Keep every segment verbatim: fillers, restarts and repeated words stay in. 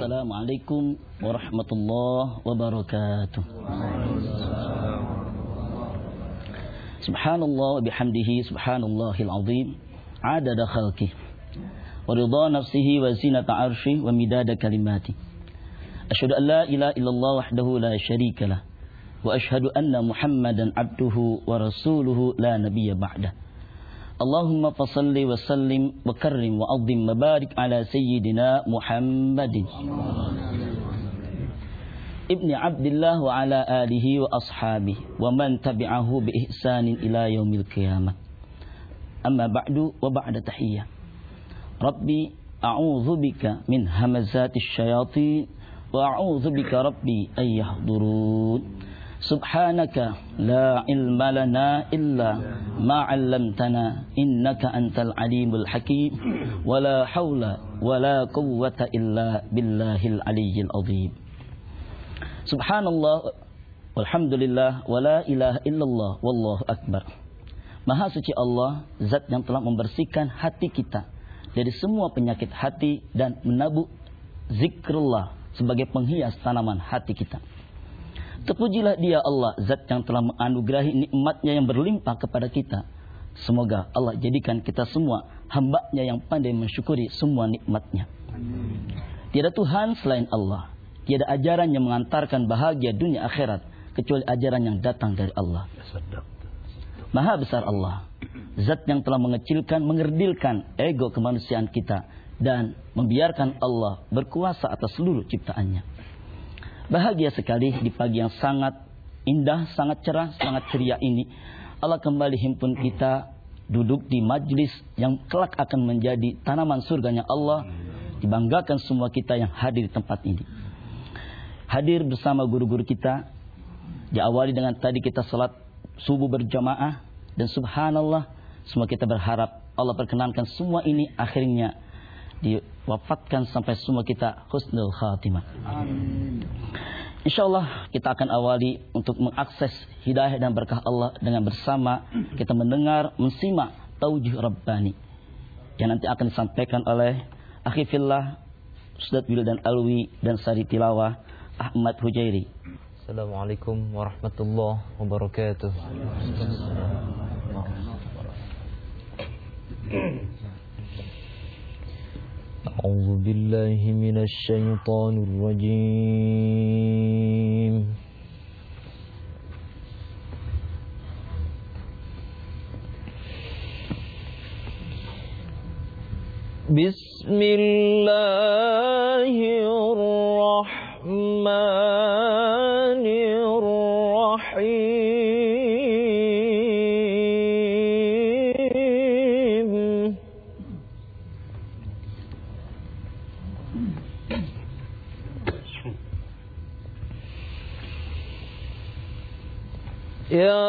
Assalamualaikum warahmatullahi wabarakatuh. Subhanallah wa bihamdihi subhanallahil azim adada khalqih wa ridha nafsihi wa zinata arshih wa midada kalimati. Asyhadu an la ilaha illallah wahdahu la syarika lah wa asyhadu anna Muhammadan abduhu wa rasuluhu la nabiyya ba'dah. Allahumma fasalli wa sallim wa karrim wa azim wa barik ala sayyidina Muhammadin ibni Abdillah wa ala alihi wa ashabihi wa man tabi'ahu bi ihsanin ila yaumil qiyamah. Amma ba'du wa ba'da tahiyyah. Rabbi a'udzu bika min hamazatis syayatin wa a'udzu bika rabbi ay yahdurun. Subhanaka la ilma lana illa ma 'allamtana innaka antal alimul hakim wa la haula wa la quwwata illa billahil aliyyil azim. Subhanallah walhamdulillah wa la ilaha illallah wallahu akbar. Maha suci Allah, zat yang telah membersihkan hati kita dari semua penyakit hati dan menabur zikrullah sebagai penghias tanaman hati kita. Terpujilah dia Allah, zat yang telah menganugerahi nikmatnya yang berlimpah kepada kita. Semoga Allah jadikan kita semua hamba-Nya yang pandai mensyukuri semua nikmatnya. Tiada Tuhan selain Allah. Tiada ajaran yang mengantarkan bahagia dunia akhirat kecuali ajaran yang datang dari Allah. Maha besar Allah, zat yang telah mengecilkan, mengerdilkan ego kemanusiaan kita dan membiarkan Allah berkuasa atas seluruh ciptaannya. Bahagia sekali di pagi yang sangat indah, sangat cerah, sangat ceria ini Allah kembali himpun kita duduk di majlis yang kelak akan menjadi tanaman surganya Allah. Dibanggakan semua kita yang hadir di tempat ini. Hadir bersama guru-guru kita. Diawali dengan tadi kita salat subuh berjamaah. Dan subhanallah, semua kita berharap Allah perkenankan semua ini akhirnya diwafatkan sampai semua kita husnul khatimah. Amin. InsyaAllah kita akan awali untuk mengakses hidayah dan berkah Allah dengan bersama kita mendengar, mensimak Taujuh Rabbani yang nanti akan disampaikan oleh Akhi Fillah Ustadz Wildan Alwi dan Sari Tilawah Ahmad Hujairi. Assalamualaikum warahmatullahi wabarakatuh. A'udzu billahi minasy syaithanir rajim. Bismillahirrahmanirrahim. Ya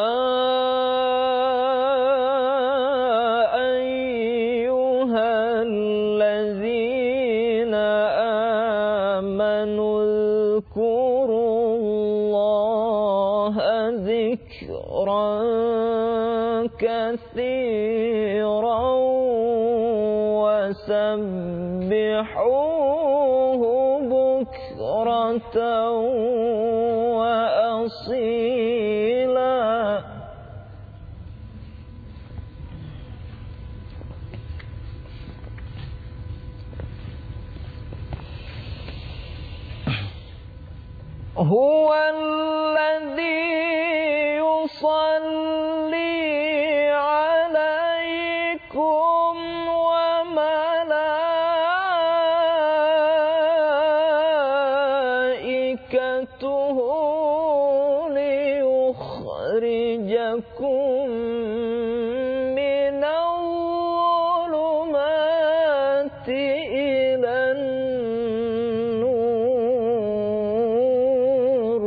كثيرا وسبحوه بكرة وأصيلا. هو الذي يصلي عليكم وملائكته ليخرجكم من الظلمات إلى النور.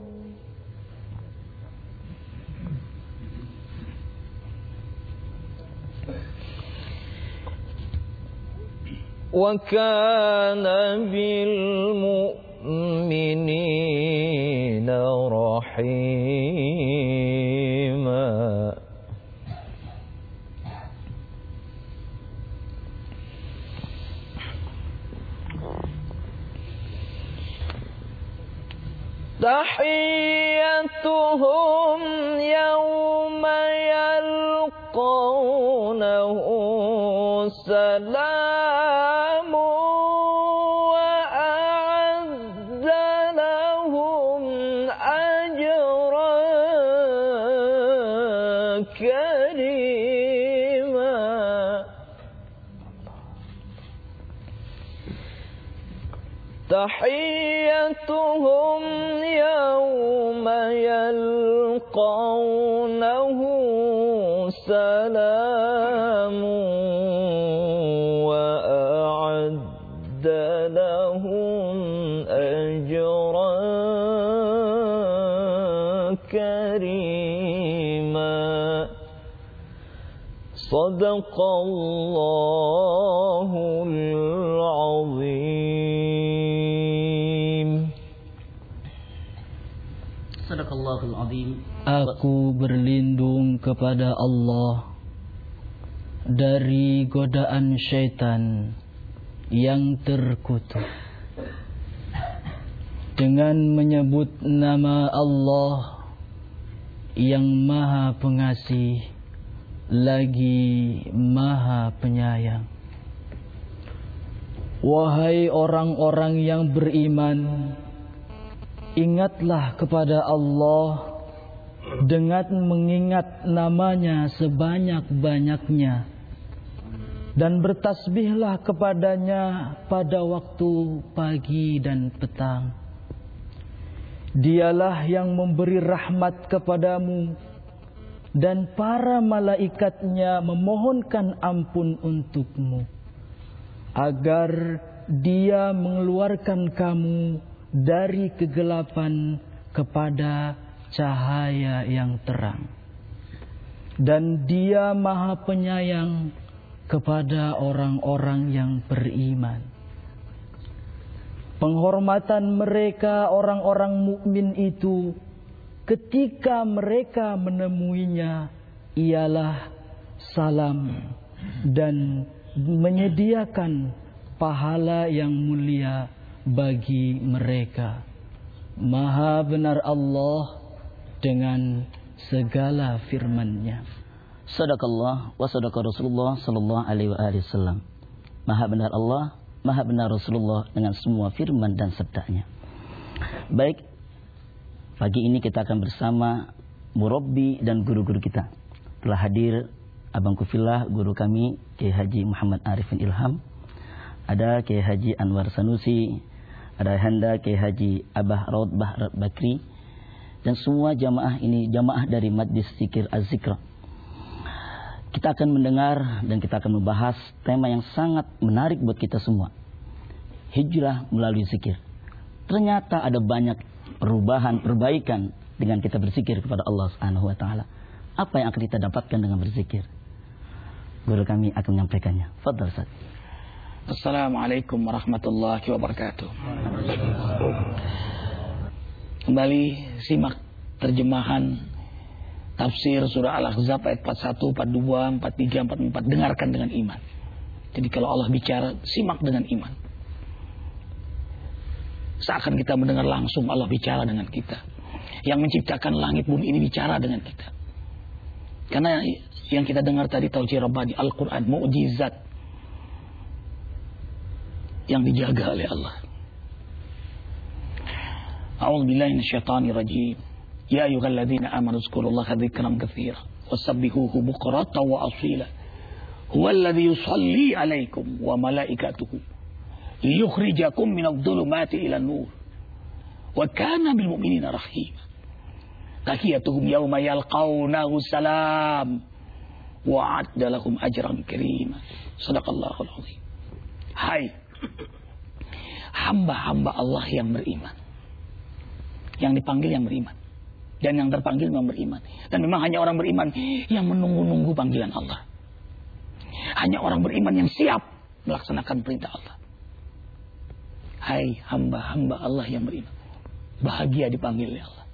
وكان بالمؤمنين رحيما. tahiyyatuhum yawma yalqawnahu salamu wa a'adda lahum ajran karima. Tahiyyatuhum yawma yalqawnahu salamu wa a'adda lahum ajran karima. Sadaqallahul azim. Sadaqallahul azim. Aku berlindung kepada Allah dari godaan syaitan yang terkutuk dengan menyebut nama Allah yang Maha Pengasih lagi Maha Penyayang. Wahai orang-orang yang beriman, ingatlah kepada Allah dengan mengingat namanya sebanyak-banyaknya, dan bertasbihlah kepadanya pada waktu pagi dan petang. Dialah yang memberi rahmat kepadamu, dan para malaikatnya memohonkan ampun untukmu, agar Dia mengeluarkan kamu dari kegelapan kepada cahaya yang terang. Dan Dia Maha Penyayang kepada orang-orang yang beriman. Penghormatan mereka orang-orang mukmin itu ketika mereka menemuinya ialah salam dan menyediakan pahala yang mulia bagi mereka. Maha benar Allah dengan segala firman-Nya. Sadaqallah wa sadaqa Rasulullah sallallahu alaihi wasallam. Maha benar Allah, maha benar Rasulullah dengan semua firman dan sabdanya. Baik, pagi ini kita akan bersama murabbi dan guru-guru kita. Telah hadir abangku fillah, guru kami Kiai Haji Muhammad Arifin Ilham. Ada Kiai Haji Anwar Sanusi, ada Handa Kiai Haji Abah Raud Bahrat Bakri, dan semua jamaah ini jamaah dari Majlis Zikir Az-Zikra. Kita akan mendengar dan kita akan membahas tema yang sangat menarik buat kita semua. Hijrah melalui zikir. Ternyata ada banyak perubahan, perbaikan dengan kita berzikir kepada Allah Subhanahu wa taala. Apa yang akan kita dapatkan dengan berzikir? Guru kami akan menyampaikannya. Fadhal Ustaz. Assalamualaikum warahmatullahi wabarakatuh. Kembali simak terjemahan tafsir surah Al-Ahzab ayat empat puluh satu, empat puluh dua, empat puluh tiga, empat puluh empat. Dengarkan dengan iman. Jadi kalau Allah bicara, simak dengan iman. Seakan kita mendengar langsung Allah bicara dengan kita. Yang menciptakan langit bumi ini bicara dengan kita. Karena yang kita dengar tadi Tauhid Rabbani, Al-Quran, mukjizat yang dijaga oleh Allah. A'udzubillahi minasyaitonir rajim. Ya ayyuhalladzina amanu dzkurullaha dzikran katsiran wasabbihuhu bukratan wa asila. Huwallazi yusalli 'alaikum wa malaikatuhu liyukhrijakum minadh-dhulumati ilan nur. Wa kana bil mu'minina rahima. Tahiyatuhum yawma yalqawnahu salam wa 'adda lahum ajran karima. Shadaqallahul azim. Hai hamba-hamba Allah yang beriman. Yang dipanggil yang beriman. Dan yang terpanggil memang beriman. Dan memang hanya orang beriman yang menunggu-nunggu panggilan Allah. Hanya orang beriman yang siap melaksanakan perintah Allah. Hai hamba-hamba Allah yang beriman. Bahagia dipanggil oleh Allah.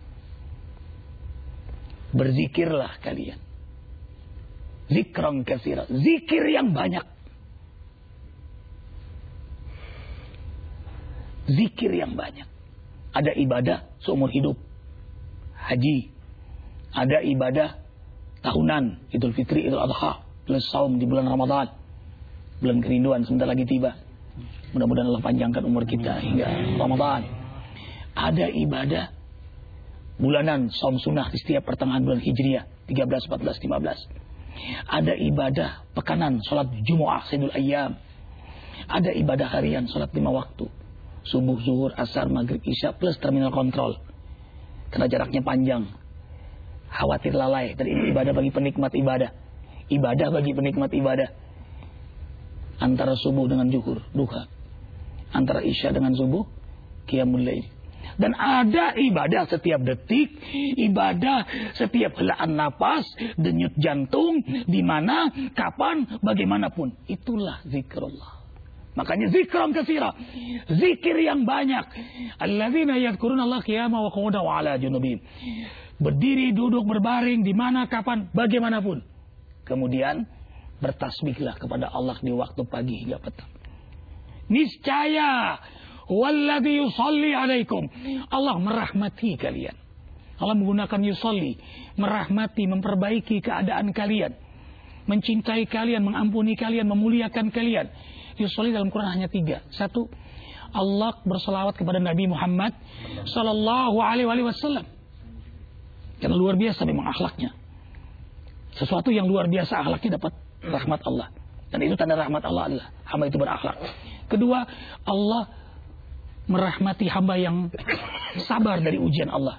Berzikirlah kalian. Zikran katsira. Zikir yang banyak. Zikir yang banyak. Ada ibadah seumur hidup, haji. Ada ibadah tahunan, Idul Fitri, Idul Adha, plus saum di bulan Ramadan. Bulan kerinduan sebentar lagi tiba. Mudah-mudahan Allah panjangkan umur kita hingga Ramadan. Ada ibadah bulanan, saum sunnah di setiap pertengahan bulan Hijriah, tiga belas, empat belas, lima belas. Ada ibadah pekanan, salat Jumu'ah, Sayyidul Ayyam. Ada ibadah harian, salat lima waktu. Subuh, zuhur, asar, maghrib, isya, plus terminal kontrol. Karena jaraknya panjang. Khawatir lalai. Dan ini ibadah bagi penikmat ibadah. Ibadah bagi penikmat ibadah. Antara subuh dengan zuhur, duha. Antara isya dengan subuh, qiyamul lail. Dan ada ibadah setiap detik, ibadah setiap helaan napas, denyut jantung, di mana, kapan, bagaimanapun. Itulah zikrullah. Makanya zikran katsira, zikir yang banyak. Alladzina yadhkuruna Allah qiyaman wa qu'udan wa 'ala junubihim. Berdiri, duduk, berbaring, di mana, kapan, bagaimanapun. Kemudian bertasbihlah kepada Allah di waktu pagi hingga petang. Niscaya walladzi yusalli 'alaikum. Allah merahmati kalian. Allah menggunakan yusalli, merahmati, memperbaiki keadaan kalian, mencintai kalian, mengampuni kalian, memuliakan kalian. Yusalli dalam Quran hanya tiga. Satu, Allah berselawat kepada Nabi Muhammad sallallahu alaihi wasallam. Karena luar biasa memang akhlaknya. Sesuatu yang luar biasa akhlaknya dapat rahmat Allah. Dan itu tanda rahmat Allah adalah hamba itu berakhlak. Kedua, Allah merahmati hamba yang sabar dari ujian Allah.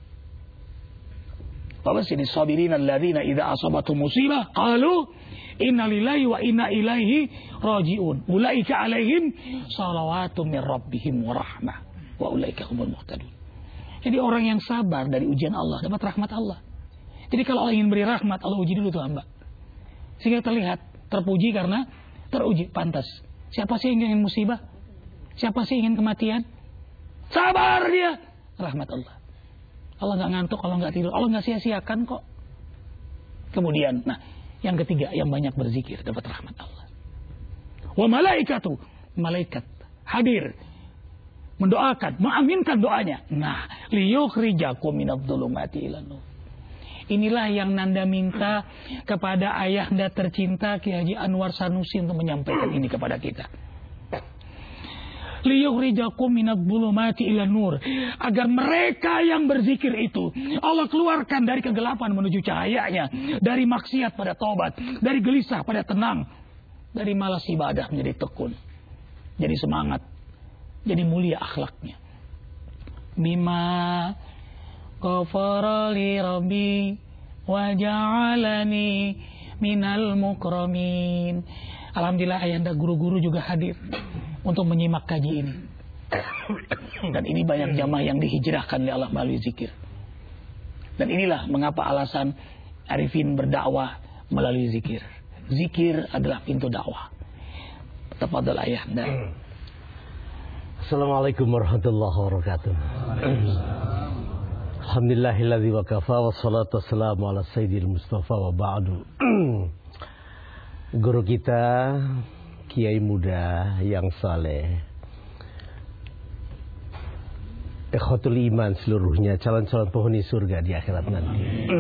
Wabashiri sabirin alladzina idza asabatuhum musibah qalu inna lillahi wa inna ilaihi raji'un. Ulaika alaihim salawatun min rabbihim wa rahmah wa ulaika humul muhtadun. Jadi orang yang sabar dari ujian Allah dapat rahmat Allah. Jadi kalau Allah ingin beri rahmat, Allah uji dulu tuh hamba. Sehingga terlihat, terpuji karena teruji, pantas. Siapa sih yang ingin musibah? Siapa sih ingin kematian? Sabar dia, rahmat Allah. Allah nggak ngantuk, Allah nggak tidur, Allah nggak sia-siakan kok. Kemudian, nah, yang ketiga, yang banyak berzikir dapat rahmat Allah. Wa malaikatu, malaikat hadir, mendoakan, mengaminkan doanya. Nah, liyukhrijakum minadh-dhulumati ilan nur. Inilah yang Nanda minta kepada ayahanda tercinta Ki Haji Anwar Sanusi untuk menyampaikan ini kepada kita. Liyukhrijakum minadh-dhulumati ilan nur, agar mereka yang berzikir itu Allah keluarkan dari kegelapan menuju cahayanya, dari maksiat pada taubat, dari gelisah pada tenang, dari malas ibadah menjadi tekun, jadi semangat, jadi mulia akhlaknya. Bima ghafara li rabbi wa ja'alani minal mukramin. Alhamdulillah ayahanda guru-guru juga hadir untuk menyimak kaji ini. Dan ini banyak jamaah yang dihijrahkan oleh Allah melalui zikir. Dan inilah mengapa alasan Arifin berdakwah melalui zikir. Zikir adalah pintu dakwah. Tafadhal ayahanda. Assalamualaikum warahmatullahi wabarakatuh. Alhamdulillahilladzi wa kafa wassalatu wassalamu ala sayyidil mustafa wa ba'du. Guru kita, kiai muda yang saleh, ikhwatul iman seluruhnya, calon-calon penghuni surga di akhirat nanti.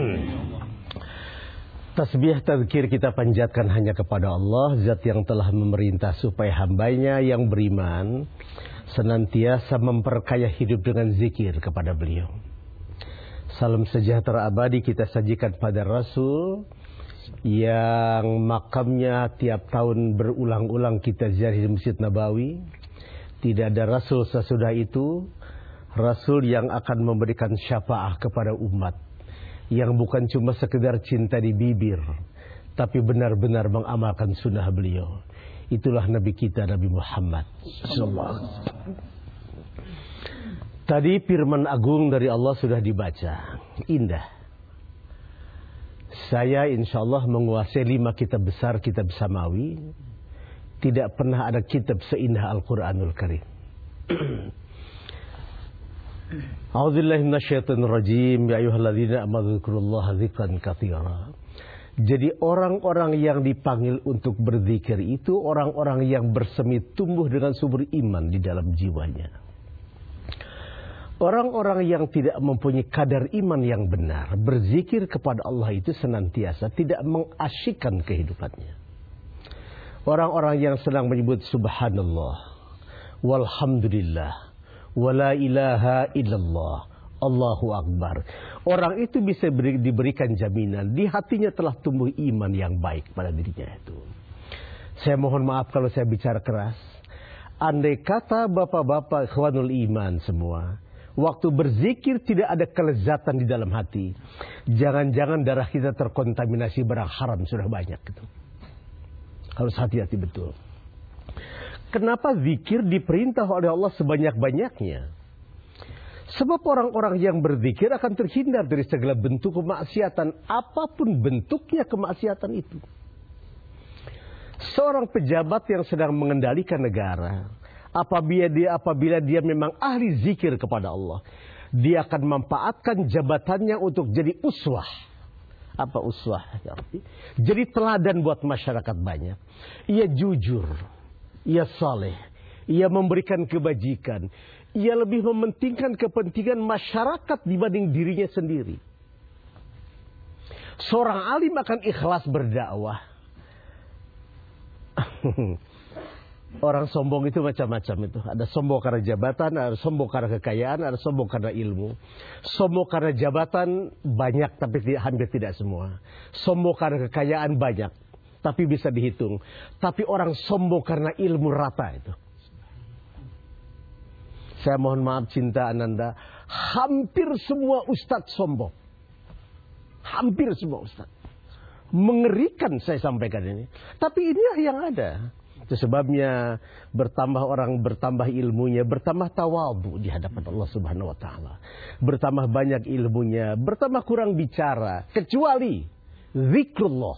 Tasbih tazkir kita panjatkan hanya kepada Allah, zat yang telah memerintah supaya hambanya yang beriman senantiasa memperkaya hidup dengan zikir kepada beliau. Salam sejahtera abadi kita sajikan pada Rasul yang makamnya tiap tahun berulang-ulang kita ziarah di Masjid Nabawi. Tidak ada Rasul sesudah itu, Rasul yang akan memberikan syafaat kepada umat, yang bukan cuma sekedar cinta di bibir, tapi benar-benar mengamalkan sunnah beliau. Itulah Nabi kita, Nabi Muhammad sallallahu alaihi wasallam. Tadi firman agung dari Allah sudah dibaca, indah. Saya insya Allah menguasai lima kitab besar, kitab samawi. Tidak pernah ada kitab seindah Al-Quranul Karim. A'udzubillahi minasyaitonir rajim. Ya ayyuhalladzina amanu dzkurullaha dzikran katsira. Jadi orang-orang yang dipanggil untuk berzikir itu orang-orang yang bersemi tumbuh dengan subur iman di dalam jiwanya. Orang-orang yang tidak mempunyai kadar iman yang benar, berzikir kepada Allah itu senantiasa tidak mengasyikkan kehidupannya. Orang-orang yang sedang menyebut subhanallah, walhamdulillah, wala ilaha illallah, Allahu akbar. Orang itu bisa beri, diberikan jaminan di hatinya telah tumbuh iman yang baik pada dirinya itu. Saya mohon maaf kalau saya bicara keras. Andai kata bapak-bapak ikhwanul iman semua, waktu berzikir tidak ada kelezatan di dalam hati, jangan-jangan darah kita terkontaminasi barang haram sudah banyak gitu. Harus hati-hati betul. Kenapa zikir diperintah oleh Allah sebanyak-banyaknya? Sebab orang-orang yang berzikir akan terhindar dari segala bentuk kemaksiatan, apapun bentuknya kemaksiatan itu. Seorang pejabat yang sedang mengendalikan negara, apabila dia apabila dia memang ahli zikir kepada Allah, dia akan memanfaatkan jabatannya untuk jadi uswah. Apa uswah? Jadi teladan buat masyarakat banyak. Ia jujur, ia saleh, ia memberikan kebajikan, ia lebih mementingkan kepentingan masyarakat dibanding dirinya sendiri. Seorang alim akan ikhlas berdakwah. Orang sombong itu macam-macam itu. Ada sombong karena jabatan, ada sombong karena kekayaan, ada sombong karena ilmu. Sombong karena jabatan banyak tapi hampir tidak semua. Sombong karena kekayaan banyak tapi bisa dihitung. Tapi orang sombong karena ilmu rata itu. Saya mohon maaf cinta Ananda, hampir semua ustadz sombong. Hampir semua ustadz. Mengerikan saya sampaikan ini. Tapi inilah yang ada. Itu sebabnya bertambah orang bertambah ilmunya, bertambah tawadhu di hadapan Allah Subhanahu wa taala. Bertambah banyak ilmunya, bertambah kurang bicara kecuali zikrullah.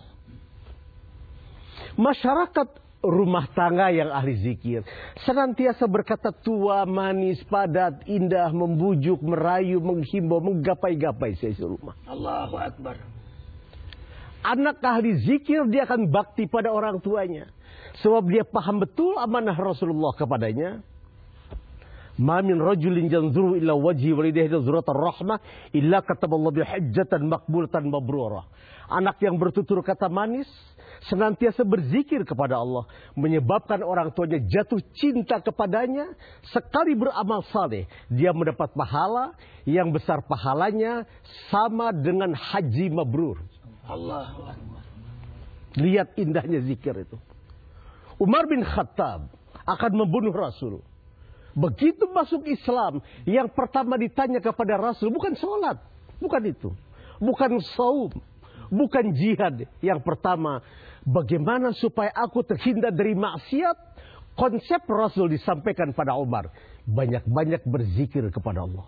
Masyarakat rumah tangga yang ahli zikir senantiasa berkata tua, manis, padat, indah, membujuk, merayu, menghimbau, menggapai-gapai seisi rumah. Allahu akbar. Anak ahli zikir dia akan bakti pada orang tuanya. Sebab dia paham betul amanah Rasulullah kepadanya. Ma min rajulin yanzuru illa wajhi walidayhi nazratan rahmah illa kataballahu bihajjatan maqbulatan mabrurah. Anak yang bertutur kata manis senantiasa berzikir kepada Allah, menyebabkan orang tuanya jatuh cinta kepadanya. Sekali beramal saleh, dia mendapat pahala yang besar, pahalanya sama dengan haji mabrur. Allah. Lihat indahnya zikir itu. Umar bin Khattab akan membunuh Rasul. Begitu masuk Islam, yang pertama ditanya kepada Rasul bukan sholat, bukan itu, bukan saum, bukan jihad. Yang pertama, bagaimana supaya aku terhindar dari maksiat? Konsep Rasul disampaikan pada Umar, banyak-banyak berzikir kepada Allah.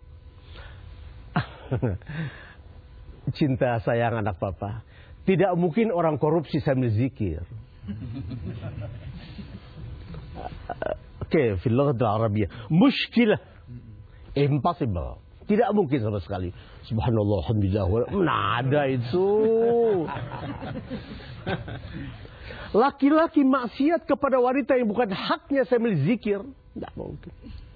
Cinta sayang anak papa, tidak mungkin orang korupsi sambil zikir. Oke, fil lughat al-arabiyyah mushkilah, impossible, tidak mungkin sama sekali. Subhanallah, alhamdulillah, mana ada itu. Laki-laki maksiat kepada wanita yang bukan haknya sambil zikir, tidak mungkin.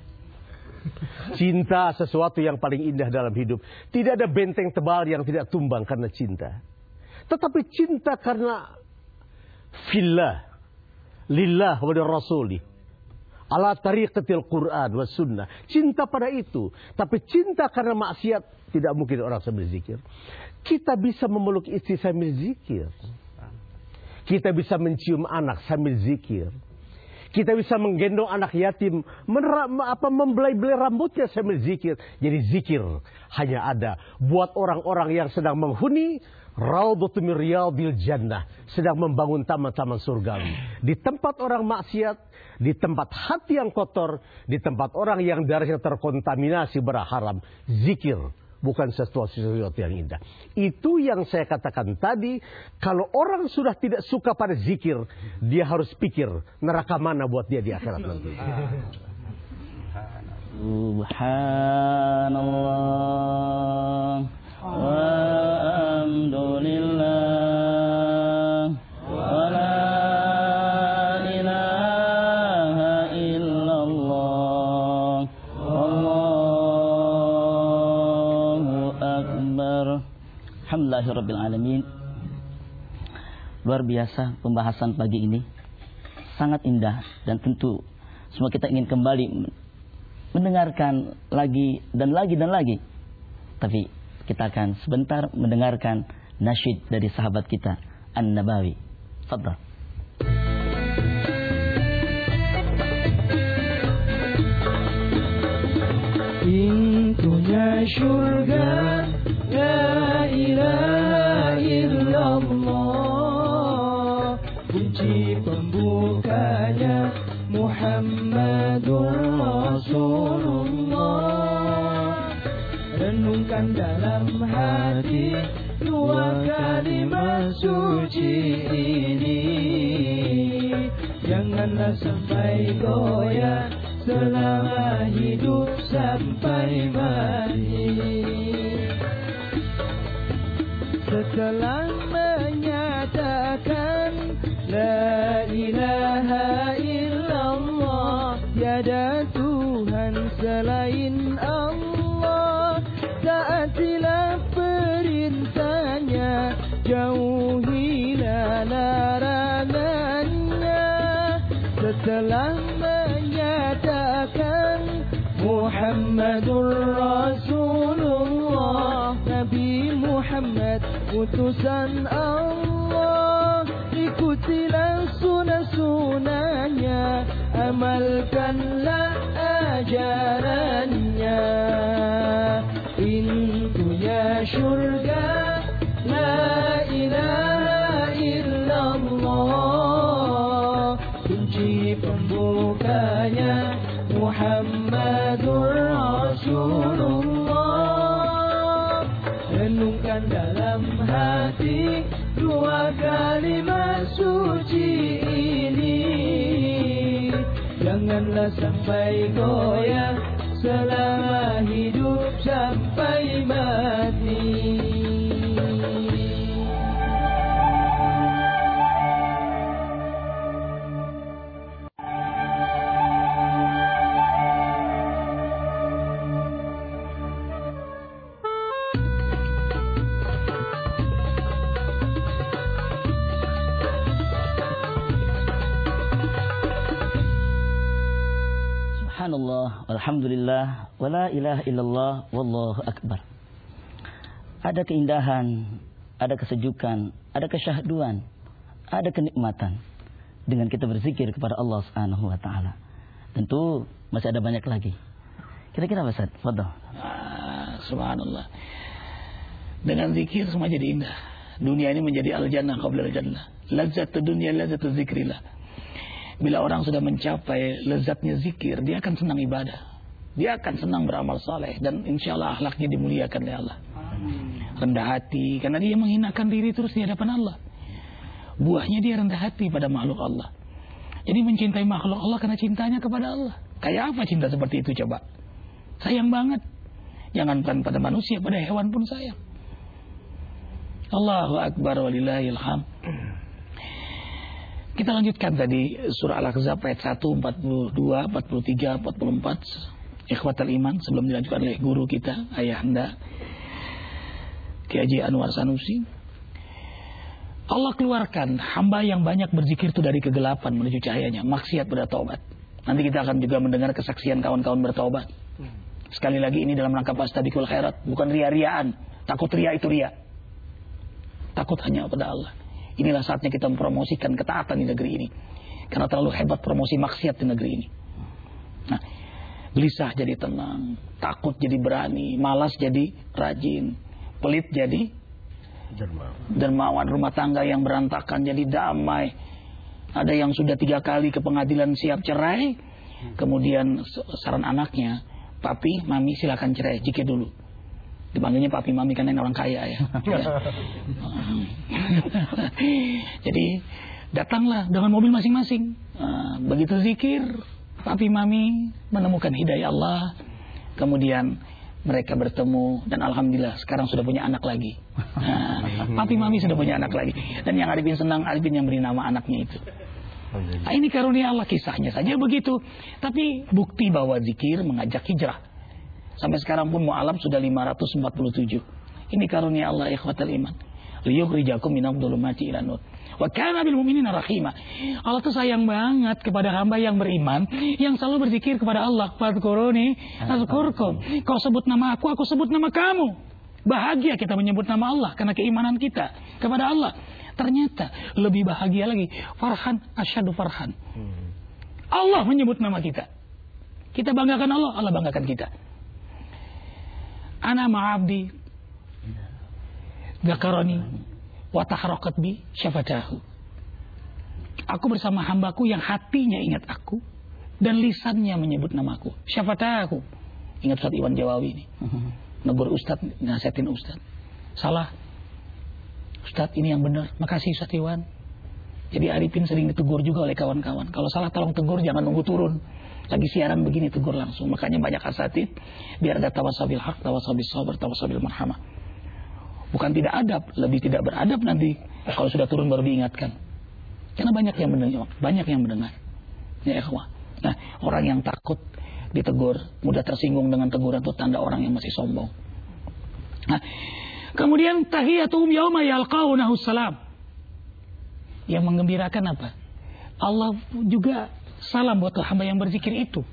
Cinta sesuatu yang paling indah dalam hidup. Tidak ada benteng tebal yang tidak tumbang karena cinta. Tetapi cinta karena fillah, lillah wa rasuli, ala tariqatil Quran wa sunnah. Cinta pada itu. Tapi cinta karena maksiat tidak mungkin orang sambil zikir. Kita bisa memeluk istri sambil zikir. Kita bisa mencium anak sambil zikir. Kita bisa menggendong anak yatim, meneram, apa, membelai-belai rambutnya sambil zikir. Jadi zikir hanya ada buat orang-orang yang sedang menghuni Raudhatun min Riyadil Jannah, sedang membangun taman-taman surgawi. Di tempat orang maksiat, di tempat hati yang kotor, di tempat orang yang darahnya terkontaminasi bara haram, zikir bukan sesuatu yang indah. Itu yang saya katakan tadi, kalau orang sudah tidak suka pada zikir, dia harus pikir neraka mana buat dia di akhirat nanti. Subhanallah walhamdulillah wa la ilaha illallah wallahu Alhamdulillahirrabbilalamin. Luar biasa pembahasan pagi ini, sangat indah, dan tentu semua kita ingin kembali mendengarkan lagi dan lagi dan lagi. Tapi kita akan sebentar mendengarkan nasyid dari sahabat kita An-Nabawi. Fadhal. Pintunya syurga, la ilaha illallah. Kunci pembukanya Muhammadur Rasulullah. Renungkan dalam hati dua kalimat suci ini. Janganlah sampai goyah selama hidup sampai mati. Setelah menyatakan la ilaha illallah, tiada Tuhan selain Allah, taatilah perintahnya, jauhilah larangannya. Setelah menyatakan Muhammadur Rasulullah, Nabi Muhammad utusan Allah, ikutilah sunnah-sunnahnya, amalkanlah ajarannya. Pintunya syurga, la ilaha illallah. Kunci pembukanya Muhammadur Rasulullah. Renungkan dalam hati dua kalimat suci ini. Janganlah sampai goyah selama hidup sampai mati. Subhanallah, alhamdulillah, wala ilaha illallah, wallahu akbar. Ada keindahan, ada kesejukan, ada kesyahduan, ada kenikmatan dengan kita berzikir kepada Allah Subhanahu wa taala. Tentu masih ada banyak lagi. Kira-kira apa, Ustaz? Fadhal. Ah, subhanallah. Dengan zikir semua jadi indah. Dunia ini menjadi al-jannah qabla al-jannah. Lazzatu dunya lazzatu zikrillah. Bila orang sudah mencapai lezatnya zikir, dia akan senang ibadah. Dia akan senang beramal saleh, dan insya Allah akhlaknya dimuliakan oleh Allah. Rendah hati, karena dia menghinakan diri terus di hadapan Allah. Buahnya dia rendah hati pada makhluk Allah. Jadi mencintai makhluk Allah karena cintanya kepada Allah. Kayak apa cinta seperti itu coba? Sayang banget. Jangankan pada manusia, pada hewan pun sayang. Allahu Akbar walillahil hamd. Kita lanjutkan tadi surah Al-Ahzab ayat satu, empat puluh dua, empat puluh tiga, empat puluh empat. Ikhwatal iman, sebelum dilanjutkan oleh guru kita, Ayahanda Kiai Haji Anwar Sanusi. Allah keluarkan hamba yang banyak berzikir itu dari kegelapan menuju cahayanya, maksiat bertaubat. Nanti kita akan juga mendengar kesaksian kawan-kawan bertaubat. Sekali lagi ini dalam rangka fastabiqul khairat, bukan ria-riaan. Takut ria itu ria. Takut hanya kepada Allah. Inilah saatnya kita mempromosikan ketaatan di negeri ini. Karena terlalu hebat promosi maksiat di negeri ini. Nah, gelisah jadi tenang, takut jadi berani, malas jadi rajin, pelit jadi dermawan. dermawan, rumah tangga yang berantakan jadi damai. Ada yang sudah tiga kali ke pengadilan siap cerai, kemudian saran anaknya, papi, mami silakan cerai, jikir dulu. Dipanggilnya papi mami karena orang kaya ya. Jadi datanglah dengan mobil masing-masing. Nah, begitu zikir, papi mami menemukan hidayah Allah. Kemudian mereka bertemu dan alhamdulillah sekarang sudah punya anak lagi. Nah, papi mami sudah punya anak lagi. Dan yang Arifin senang, Arifin yang beri nama anaknya itu. Nah, ini karunia Allah, kisahnya saja begitu. Tapi bukti bahwa zikir mengajak hijrah. Sampai sekarang pun mu'alaf sudah lima ratus empat puluh tujuh. Ini karunia Allah, ikhwatal iman. liyukhrijakum minadh dhulumati ilan nur. Wa kana bil mu'minina rahima. Allah tuh sayang banget kepada hamba yang beriman, yang selalu berzikir kepada Allah. Fadhkuruni azkurkum. Kau sebut nama aku, aku sebut nama kamu. Bahagia kita menyebut nama Allah karena keimanan kita kepada Allah. Ternyata lebih bahagia lagi. Farhan asyadu farhan. Allah menyebut nama kita. Kita banggakan Allah, Allah banggakan kita. Ana ma'abdi Zakarani wa taharakat bi syafatahu. Aku bersama hambaku yang hatinya ingat aku dan lisannya menyebut namaku. Syafatahu. Ingat Ustaz Iwan Jawawi ini. Negur Ustaz, nasihatin Ustaz. Salah. Ustaz ini yang benar. Makasih Ustaz Iwan. Jadi Arifin sering ditegur juga oleh kawan-kawan. Kalau salah tolong tegur, jangan nunggu turun. Lagi siaran begini tegur langsung. Makanya banyak asatid biar ada tawasabil haq, tawasabil sabar, tawasabil marhamah. Bukan tidak adab, lebih tidak beradab nanti kalau sudah turun baru diingatkan. Karena banyak yang mendengar, banyak yang mendengar. Ya ikhwah. Nah, orang yang takut ditegur, mudah tersinggung dengan teguran itu tanda orang yang masih sombong. Nah, kemudian tahiyatuhum yauma yalqaunahu salam. Yang menggembirakan apa? Allah juga salam buat hamba yang berzikir itu.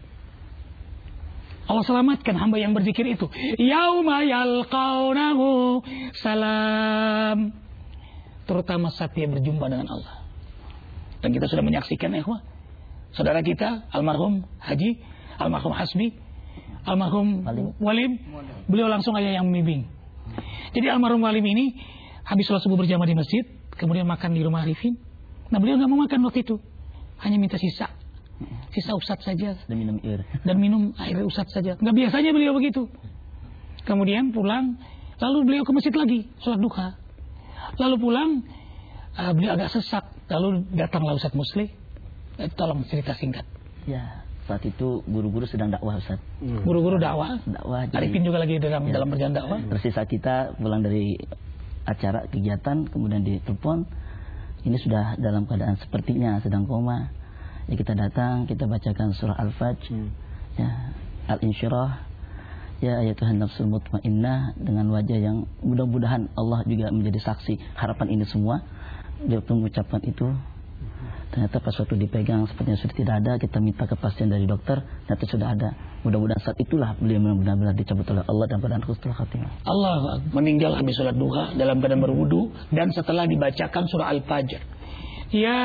Allah selamatkan hamba yang berzikir itu. Yauma yalqaunahu salam. Terutama saat dia berjumpa dengan Allah. Dan kita sudah menyaksikan ya, saudara kita almarhum Haji, almarhum Hasbi, almarhum Walim, beliau langsung aja yang membimbing. Jadi almarhum Walim ini habis sholat subuh berjamaah di masjid, kemudian makan di rumah Arifin. Nah, beliau nggak mau makan waktu itu, hanya minta sisa. Sisa Ustadz saja dan minum air dan minum air Ustadz saja. Nggak biasanya beliau begitu. Kemudian pulang, lalu beliau ke masjid lagi sholat duha. Lalu pulang, uh, beliau agak sesak. Lalu datanglah Ustadz Musli. Eh, tolong cerita singkat. Ya, saat itu guru-guru sedang dakwah Ustadz. Hmm. Guru-guru dakwah. Dakwah. Arifin juga lagi dalam ya, dalam perjalanan dakwah. Tersisa kita pulang dari acara kegiatan, kemudian ditelepon. Ini sudah dalam keadaan sepertinya sedang koma. Ya, kita datang, kita bacakan surah Al-Fajr, hmm. ya, Al-Insyirah, ya ayatuhan nafsul mutmainnah, dengan wajah yang mudah-mudahan Allah juga menjadi saksi harapan ini semua. Dia pun mengucapkan itu. Ternyata pas waktu dipegang sepertinya sudah tidak ada. Kita minta kepastian dari dokter, ternyata sudah ada. Mudah-mudahan saat itulah beliau benar-benar dicabut oleh Allah dan keadaan husnul khatimah. Allah meninggal habis sholat duha dalam keadaan berwudu dan setelah dibacakan surah Al-Fajr. Ya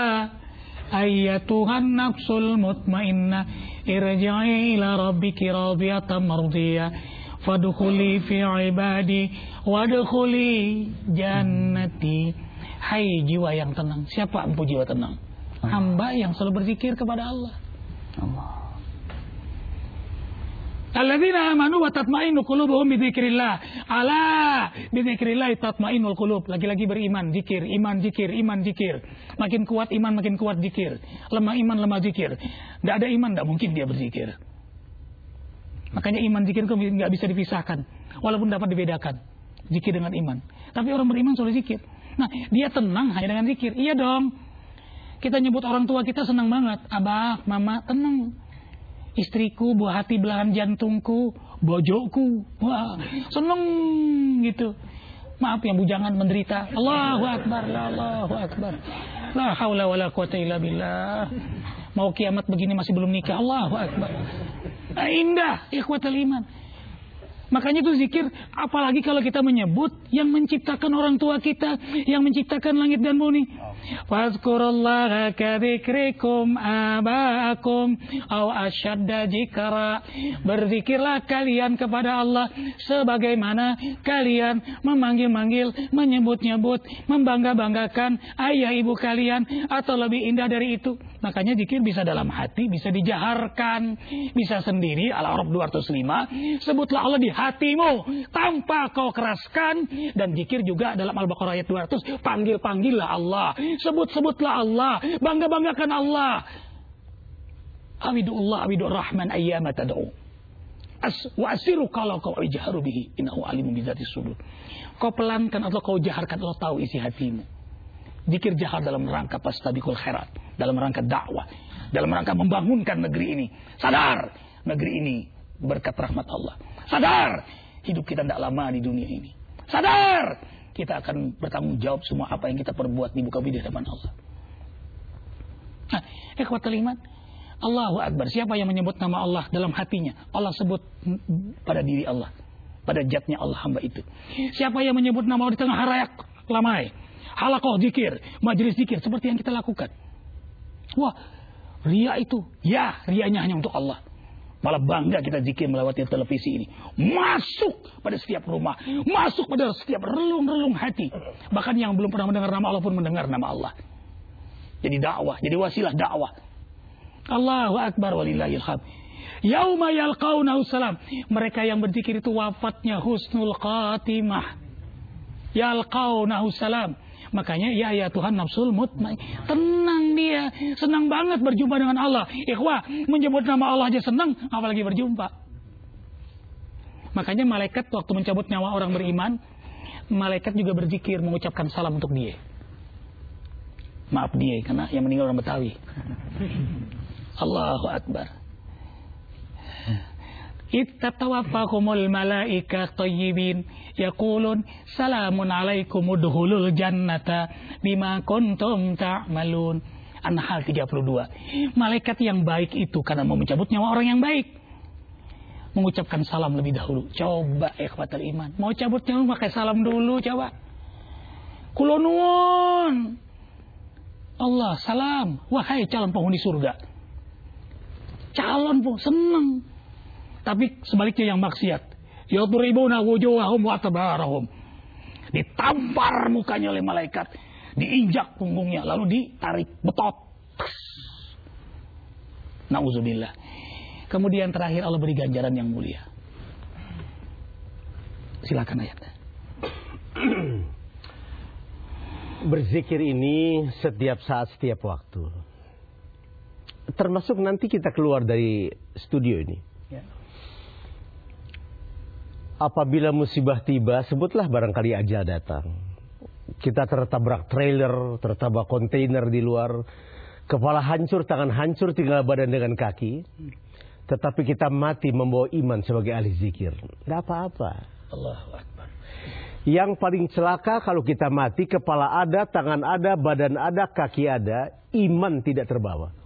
ayyatuhan nafsul mutmainnah irji'i ila rabbiki radiyatan mardiyah fadkhuli fi ibadi wadkhuli jannati. Hai jiwa yang tenang. Siapa empu jiwa tenang? Allah. Hamba yang selalu berzikir kepada Allah. Allah. Alladzina amanu wa tatma'innu qulubuhum bi dzikrillah. Ala bi dzikrillah tatma'innul qulub. Lagi-lagi beriman, zikir, iman, zikir, iman, zikir. Makin kuat iman, makin kuat zikir. Lemah iman, lemah zikir. Enggak ada iman, enggak mungkin dia berzikir. Makanya iman zikir itu enggak bisa dipisahkan, walaupun dapat dibedakan. Zikir dengan iman. Tapi orang beriman selalu zikir. Nah, dia tenang hanya dengan zikir. Iya dong. Kita nyebut orang tua kita senang banget. Abah, mama, tenang. Istriku, buah hati belahan jantungku, bojokku. Wah, seneng gitu. Maaf yang bujangan menderita. Allahu Akbar, Allahu Akbar. La haula wala quwata illa billah. Mau kiamat begini masih belum nikah. Allahu Akbar. Nah, indah, ikhwatul iman. Makanya itu zikir, apalagi kalau kita menyebut yang menciptakan orang tua kita, yang menciptakan langit dan bumi. Fazkurullaha kadzikrikum abaakum aw asyadda dzikra. Berzikirlah kalian kepada Allah sebagaimana kalian memanggil-manggil, menyebut-nyebut, membangga-banggakan ayah ibu kalian atau lebih indah dari itu. Makanya zikir bisa dalam hati, bisa dijaharkan, bisa sendiri. Al-A'raf dua ratus lima, sebutlah Allah di hatimu tanpa kau keraskan. Dan zikir juga dalam Al-Baqarah ayat dua ratus, panggil-panggillah Allah, sebut-sebutlah Allah, bangga-banggakan Allah. Abidullah abidur rahman ayyama tad'u wa asiru kalau kau ijharu bihi innahu alimun bidzati sudur. Kau pelankan atau kau jaharkan, Allah tahu isi hatimu. Zikir jahar dalam rangka pastabiqul khairat, dalam rangka dakwah, dalam rangka membangunkan negeri ini. Sadar, negeri ini berkat rahmat Allah. Sadar, hidup kita tidak lama di dunia ini. Sadar, kita akan bertanggung jawab semua apa yang kita perbuat di muka bumi di hadapan Allah. Nah, ikhwatul iman, Allahu Akbar. Siapa yang menyebut nama Allah dalam hatinya, Allah sebut pada diri Allah, pada zatnya Allah hamba itu. Siapa yang menyebut nama Allah di tengah halayak ramai, halaqah zikir, majelis zikir seperti yang kita lakukan. Wah, ria itu, ya rianya hanya untuk Allah. Malah bangga kita zikir melewati televisi ini. Masuk pada setiap rumah. Masuk pada setiap relung-relung hati. Bahkan yang belum pernah mendengar nama Allah pun mendengar nama Allah. Jadi dakwah. Jadi wasilah dakwah. Allahu Akbar walillahil hamd. Yauma yalqaunahu salam. Mereka yang berzikir itu wafatnya husnul khatimah. Yalqaunahu salam. Makanya ya ya Tuhan nafsul mutmain, tenang dia, senang banget berjumpa dengan Allah. Ikhwah, menyebut nama Allah aja senang, apalagi berjumpa. Makanya malaikat waktu mencabut nyawa orang beriman, malaikat juga berzikir mengucapkan salam untuk dia. Maaf dia, karena yang meninggal orang Betawi. Allahu Akbar. Ittatawaffahumul malaika thayyibin yaqulun salamun alaikum udkhulul jannata bima kuntum ta'malun. An-Nahl tiga puluh dua. Malaikat yang baik itu karena mau mencabut nyawa orang yang baik, mengucapkan salam lebih dahulu. Coba ikhwatul iman, mau cabut nyawa pakai salam dulu coba. Kula nuwun. Allah salam, wahai calon penghuni surga. Calon pun senang. Tapi sebaliknya yang maksiat, yadribuna wujuhahum wa adbarahum. Ditampar mukanya oleh malaikat, diinjak punggungnya, lalu ditarik betot. Nauzubillah. Kemudian terakhir Allah beri ganjaran yang mulia. Silakan ayatnya. Berzikir ini setiap saat, setiap waktu. Termasuk nanti kita keluar dari studio ini. Ya. Apabila musibah tiba, sebutlah barangkali ajal datang. Kita tertabrak trailer, tertabrak kontainer di luar. Kepala hancur, tangan hancur, tinggal badan dengan kaki. Tetapi kita mati membawa iman sebagai ahli zikir. Tidak apa-apa. Allahu Akbar. Yang paling celaka kalau kita mati, kepala ada, tangan ada, badan ada, kaki ada, iman tidak terbawa.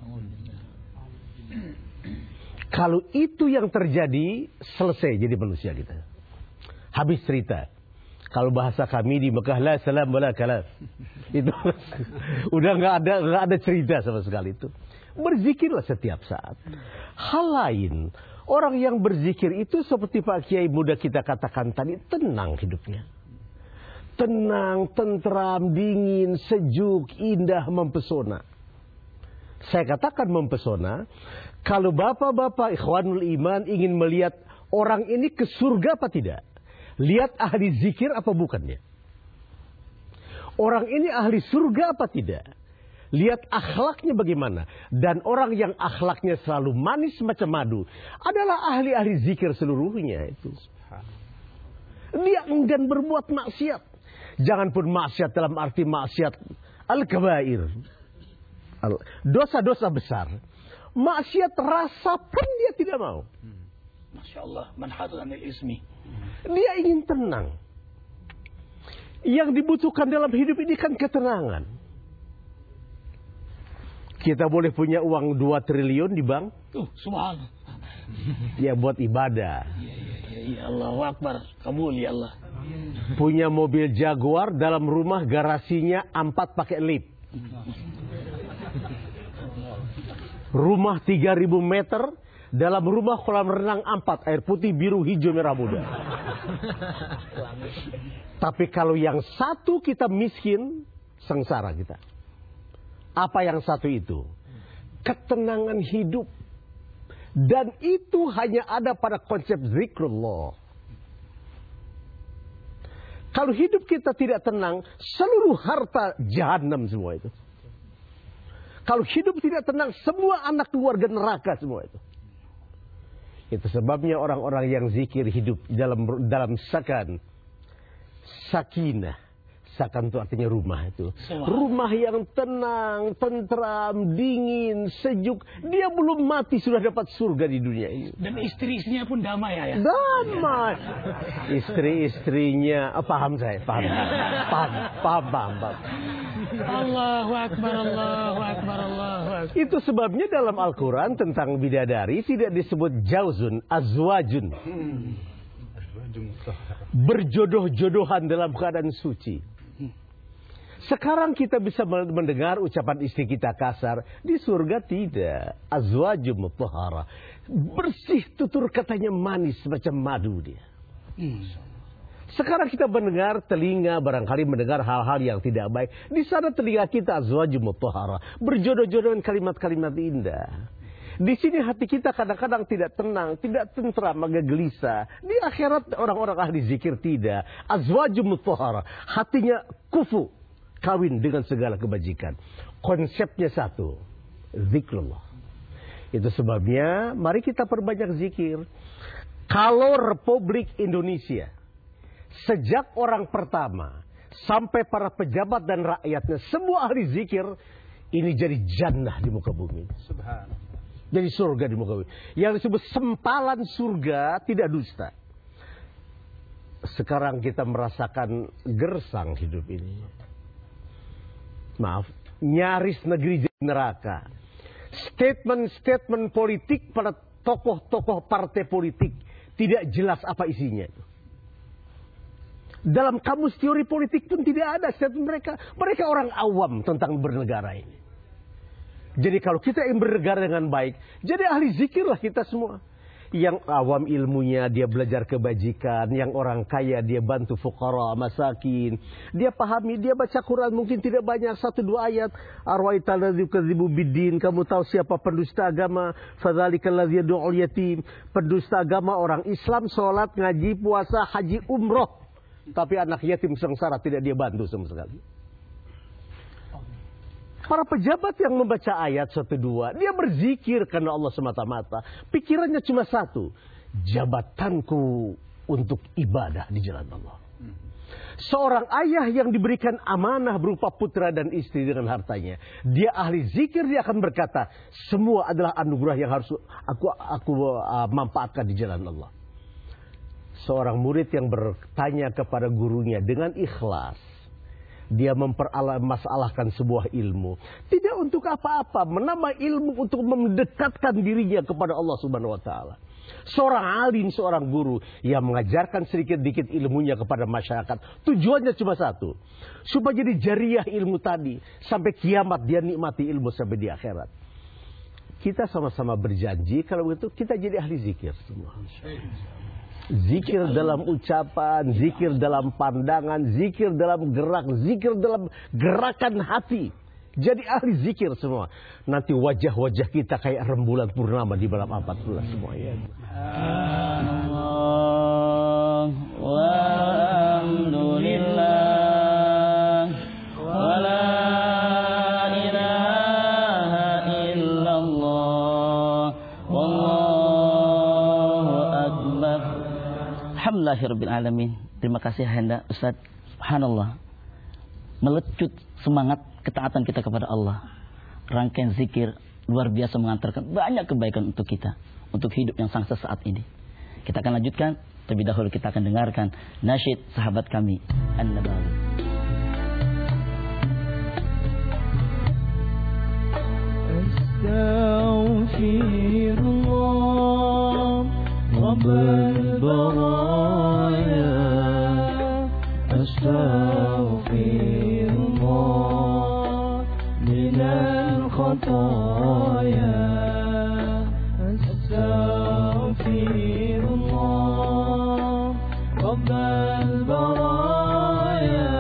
Kalau itu yang terjadi, selesai jadi manusia kita. Habis cerita. Kalau bahasa kami di Mekah, la salam wala kalam. Itu udah nggak ada nggak ada cerita sama sekali itu. Berzikirlah setiap saat. Hal lain, orang yang berzikir itu seperti Pak Kiai muda kita katakan tadi, tenang hidupnya. Tenang, tentram, dingin, sejuk, indah, mempesona. Saya katakan mempesona, kalau bapak-bapak ikhwanul iman ingin melihat orang ini ke surga apa tidak, lihat ahli zikir apa bukannya. Orang ini ahli surga apa tidak, lihat akhlaknya bagaimana. Dan orang yang akhlaknya selalu manis macam madu adalah ahli-ahli zikir seluruhnya itu. Dia enggan berbuat maksiat. Jangan pun maksiat dalam arti maksiat al-kabair, dosa-dosa besar. Maksiat rasa pun dia tidak mau. Masya Allah, manhatun anil ismi. Dia ingin tenang. Yang dibutuhkan dalam hidup ini kan ketenangan. Kita boleh punya uang dua triliun di bank. Tuh, subhanallah. Ya buat ibadah. Ya, ya, ya, ya Allahu Akbar, kabul ya Allah. Punya mobil Jaguar, dalam rumah garasinya empat pakai lift. Rumah tiga ribu meter, dalam rumah kolam renang empat, air putih, biru, hijau, merah muda. Tapi kalau yang satu kita miskin, sengsara kita. Apa yang satu itu? Ketenangan hidup. Dan itu hanya ada pada konsep zikrullah. Kalau hidup kita tidak tenang, seluruh harta jahanam semua itu. Kalau hidup tidak tenang, semua anak keluarga neraka semua itu. Itu sebabnya orang-orang yang zikir hidup dalam dalam sakan, sakinah, Sakan itu artinya rumah itu. Rumah yang tenang, tentram, dingin, sejuk. Dia belum mati sudah dapat surga di dunia ini. Dan istri-istrinya pun damai ya. Damai. Istri-istrinya, oh, paham saya, paham. Paham, paham, paham, paham. Allahu Akbar, Allahu Akbar, Allahu Akbar. Itu sebabnya dalam Al-Quran tentang bidadari tidak disebut jauzun, azwajun. Berjodoh-jodohan dalam keadaan suci. Sekarang kita bisa mendengar ucapan istri kita kasar. Di surga tidak. Azwajum mutahhara. Bersih, tutur katanya manis macam madu dia. Sekarang kita mendengar telinga barangkali mendengar hal-hal yang tidak baik. Di sana telinga kita azwajum mutahhara. Berjodoh-jodohan kalimat-kalimat indah. Di sini hati kita kadang-kadang tidak tenang, tidak tentram, agak gelisah. Di akhirat orang-orang ahli zikir tidak. Azwajum mutahhara. Hatinya kufu, kawin dengan segala kebajikan. Konsepnya satu, zikrullah. Itu sebabnya mari kita perbanyak zikir. Kalau Republik Indonesia sejak orang pertama sampai para pejabat dan rakyatnya semua ahli zikir, ini jadi jannah di muka bumi. Subhanallah. Jadi surga di muka bumi. Yang disebut sempalan surga tidak dusta. Sekarang kita merasakan gersang hidup ini. Maaf, nyaris negeri jadi neraka. Statement-statement politik pada tokoh-tokoh partai politik tidak jelas apa isinya. Dalam kamus teori politik pun tidak ada statement mereka. Mereka orang awam tentang bernegara ini. Jadi kalau kita ingin bernegara dengan baik, jadi ahli zikirlah kita semua. Yang awam ilmunya dia belajar kebajikan, yang orang kaya dia bantu fuqara, masakin. Dia pahami, dia baca Quran mungkin tidak banyak, satu dua ayat. Arwaital ladzi yukadzibu biddin, kamu tahu siapa pendusta agama? Fadzalikal ladzi yad'ul yatim. Pendusta agama orang Islam salat, ngaji, puasa, haji, umroh. Tapi anak yatim sengsara tidak dia bantu sama sekali. Para pejabat yang membaca ayat satu dua, dia berzikir karena Allah semata-mata. Pikirannya cuma satu, jabatanku untuk ibadah di jalan Allah. Seorang ayah yang diberikan amanah berupa putra dan istri dengan hartanya, dia ahli zikir, dia akan berkata, semua adalah anugerah yang harus aku aku uh, manfaatkan di jalan Allah. Seorang murid yang bertanya kepada gurunya dengan ikhlas, dia mempermasalahkan sebuah ilmu. Tidak untuk apa-apa. Menambah ilmu untuk mendekatkan dirinya kepada Allah subhanahu wa taala. Seorang alim, seorang guru yang mengajarkan sedikit-sedikit ilmunya kepada masyarakat. Tujuannya cuma satu. Supaya jadi jariah ilmu tadi. Sampai kiamat dia nikmati ilmu sampai di akhirat. Kita sama-sama berjanji kalau begitu kita jadi ahli zikir semua. Zikir dalam ucapan, zikir dalam pandangan, zikir dalam gerak, zikir dalam gerakan hati. Jadi ahli zikir semua. Nanti wajah-wajah kita kayak rembulan purnama di malam empat belas semuanya. Allah, walhamdulillah, wala ilaha illallah, wallahu akbar. Alhamdulillahirabbil alamin. Terima kasih Henda Ustaz. Subhanallah. Melecut semangat ketaatan kita kepada Allah. Rangkaian zikir luar biasa mengantarkan banyak kebaikan untuk kita, untuk hidup yang sang sesaat ini. Kita akan lanjutkan. Terlebih dahulu kita akan dengarkan nasyid sahabat kami An-Nabawi. Astaghfirullah Rabbal baraya, astaghfirullah minal khataya, astaghfirullah Rabbal baraya,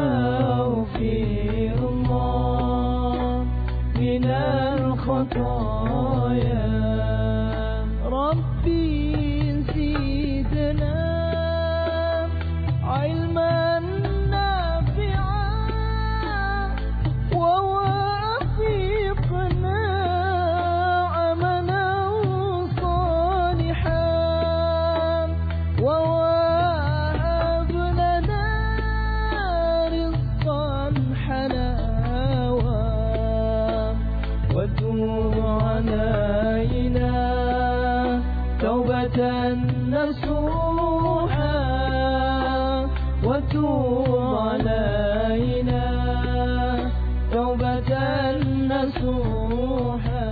astaghfirullah minal khataya. توبة نصوحا وتوب علينا توبة نصوحا.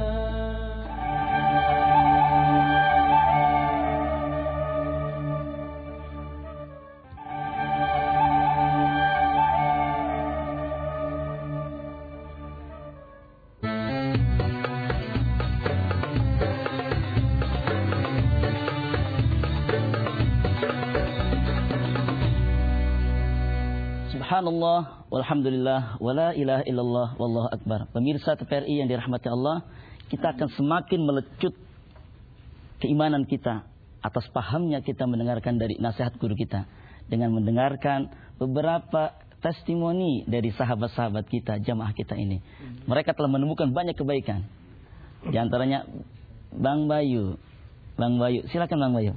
Subhanallah, walhamdulillah, wala ilaha illallah, wallahu akbar. Pemirsa T V R I yang dirahmati Allah, kita akan semakin melecut keimanan kita atas pahamnya kita mendengarkan dari nasihat guru kita. Dengan mendengarkan beberapa testimoni dari sahabat-sahabat kita, jamaah kita ini. Mereka telah menemukan banyak kebaikan. Di antaranya Bang Bayu. Bang Bayu, silakan Bang Bayu.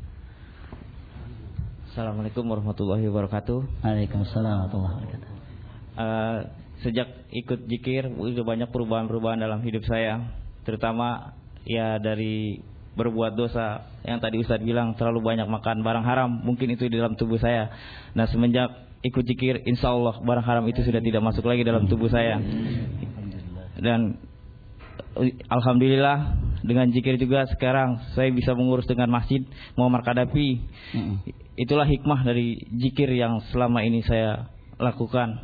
Assalamualaikum warahmatullahi wabarakatuh. Waalaikumsalam warahmatullahi wabarakatuh. Uh, sejak ikut zikir sudah banyak perubahan-perubahan dalam hidup saya, terutama ya dari berbuat dosa yang tadi Ustadz bilang terlalu banyak makan barang haram, mungkin itu di dalam tubuh saya. Nah semenjak ikut zikir, insya Allah barang haram itu sudah tidak masuk lagi dalam tubuh saya. Dan alhamdulillah dengan zikir juga sekarang saya bisa mengurus dengan masjid Muhammad Kadapi. Itulah hikmah dari zikir yang selama ini saya lakukan.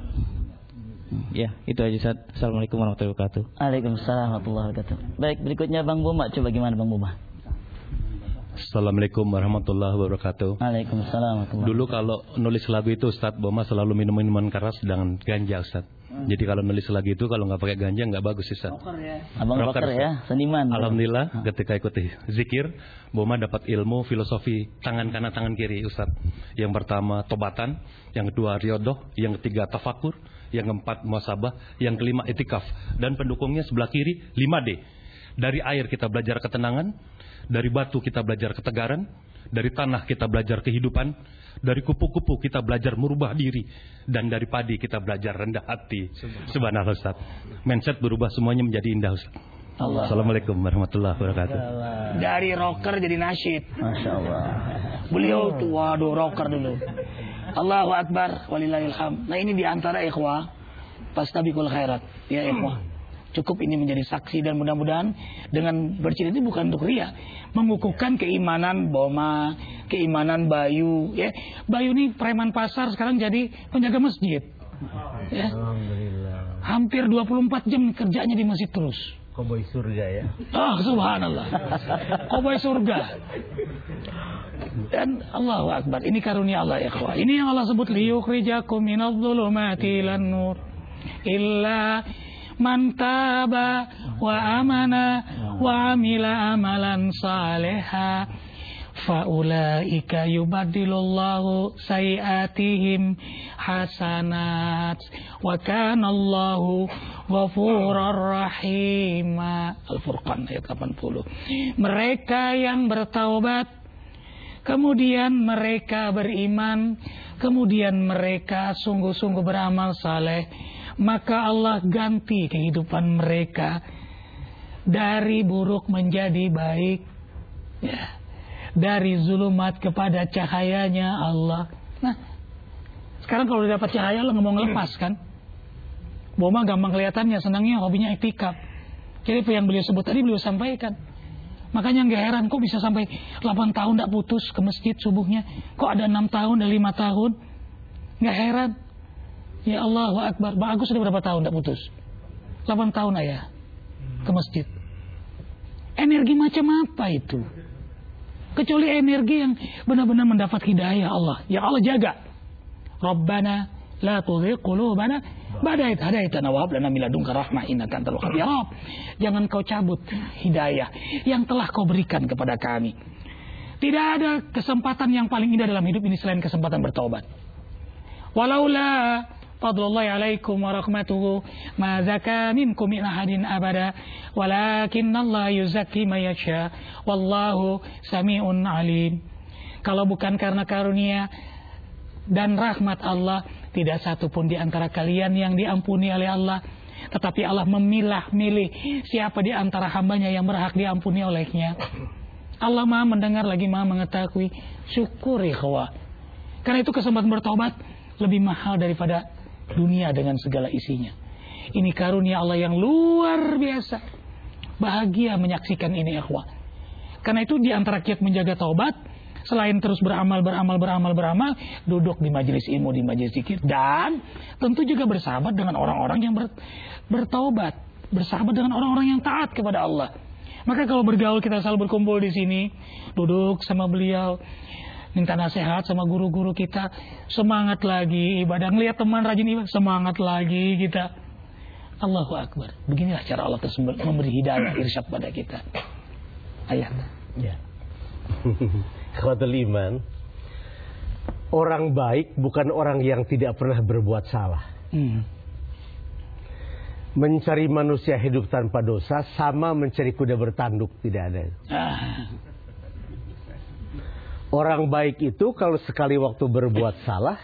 Ya, itu aja Ustaz. Assalamualaikum warahmatullahi wabarakatuh. Waalaikumsalam warahmatullahi wabarakatuh. Baik, berikutnya Bang Buma, coba gimana Bang Buma? Assalamualaikum warahmatullahi wabarakatuh. Waalaikumsalam warahmatullahi wabarakatuh. Dulu kalau nulis lagu itu Ustaz Boma selalu minum minuman keras dengan ganja Ustaz. Hmm. Jadi kalau nulis lagu itu kalau nggak pakai ganja nggak bagus Ustaz. Rocker ya. Abang rocker, rocker ya, seniman. Alhamdulillah hmm. ketika ikuti zikir, Boma dapat ilmu filosofi tangan kanan tangan kiri Ustaz. Yang pertama tobatan, yang kedua riyadhah, yang ketiga tafakur, yang keempat muhasabah, yang kelima itikaf, dan pendukungnya sebelah kiri lima D. Dari air kita belajar ketenangan, dari batu kita belajar ketegaran, dari tanah kita belajar kehidupan, dari kupu-kupu kita belajar merubah diri, dan dari padi kita belajar rendah hati. Subhanallah Ustaz. Mindset berubah semuanya menjadi indah Ustaz. Allah. Assalamualaikum warahmatullahi wabarakatuh. Dari rocker jadi nasyid. Masya Allah. Beliau tuh waduh rocker dulu. Allahu Akbar walillahilham. Nah ini diantara ikhwah fastabiqul khairat. Ya ikhwah. Cukup ini menjadi saksi dan mudah-mudahan dengan bercerita itu bukan untuk ria, mengukuhkan keimanan Boma, keimanan Bayu. Ya, Bayu ini preman pasar sekarang jadi penjaga masjid. Ya. Alhamdulillah. Hampir dua puluh empat jam kerjanya di masjid terus. Koboi surga ya. Ah, subhanallah. Koboi surga. Dan Allahu Akbar. Ini karunia Allah ya kawan. Ini yang Allah sebut liyukhrijakum minadh-dhulumati ilan nur. Illa man taba wa amana wa amila amalan saliha fa ulaika yubaddilullahu sayiatihim hasanat wa kana Allahu ghafurur rahim. Al-Furqan ayat delapan puluh. Mereka yang bertaubat, kemudian mereka beriman, kemudian mereka sungguh-sungguh beramal saleh, maka Allah ganti kehidupan mereka dari buruk menjadi baik, ya, dari zulumat kepada cahayanya Allah. Nah, sekarang kalau udah dapat cahaya Allah nggak mau ngelepas kan? Boma gampang kelihatannya, senangnya hobinya iktikaf. Jadi apa yang beliau sebut tadi beliau sampaikan. Makanya nggak heran kok bisa sampai delapan tahun tidak putus ke masjid subuhnya. Kok ada enam tahun, ada lima tahun? Nggak heran. Ya Allahu Akbar. Bang Agus sudah berapa tahun tidak putus? delapan tahun ayah ke masjid. Energi macam apa itu? Kecuali energi yang benar-benar mendapat hidayah Allah. Yang Allah jaga. Rabbana la tuzigh qulubana ba'da idh hadaitana wa hab lana min ladunka rahmah innaka antal wahhab. Ya Rabb, jangan kau cabut hidayah yang telah kau berikan kepada kami. Tidak ada kesempatan yang paling indah dalam hidup ini selain kesempatan bertaubat. Walaula fadlullahi alaikum wa rahmatuhu ma zaka minkum min ahadin abada walakinnallaha yuzakki may yasha wallahu samiun alim. Kalau bukan karena karunia dan rahmat Allah, tidak satu pun di antara kalian yang diampuni oleh Allah, tetapi Allah memilah-milih siapa di antara hambanya yang berhak diampuni olehnya. Allah Maha mendengar lagi Maha mengetahui. Syukur ikhwah. Karena itu kesempatan bertobat lebih mahal daripada dunia dengan segala isinya. Ini karunia Allah yang luar biasa. Bahagia menyaksikan ini ikhwah. Karena itu di antara kiat menjaga taubat, selain terus beramal, beramal, beramal, beramal, duduk di majelis ilmu, di majelis zikir, dan tentu juga bersahabat dengan orang-orang yang ber, bertaubat, bersahabat dengan orang-orang yang taat kepada Allah. Maka kalau bergaul kita selalu berkumpul di sini, duduk sama beliau, minta nasihat sama guru-guru kita, semangat lagi ibadah, ngelihat teman rajin ibadah, semangat lagi kita. Allahu Akbar. Beginilah cara Allah tersebut memberi hidayah, irsyad pada kita. Ayat. Ya. Ikhwatul iman, orang baik bukan orang yang tidak pernah berbuat salah. Hmm. Mencari manusia hidup tanpa dosa sama mencari kuda bertanduk, tidak ada. Ah. Orang baik itu kalau sekali waktu berbuat salah,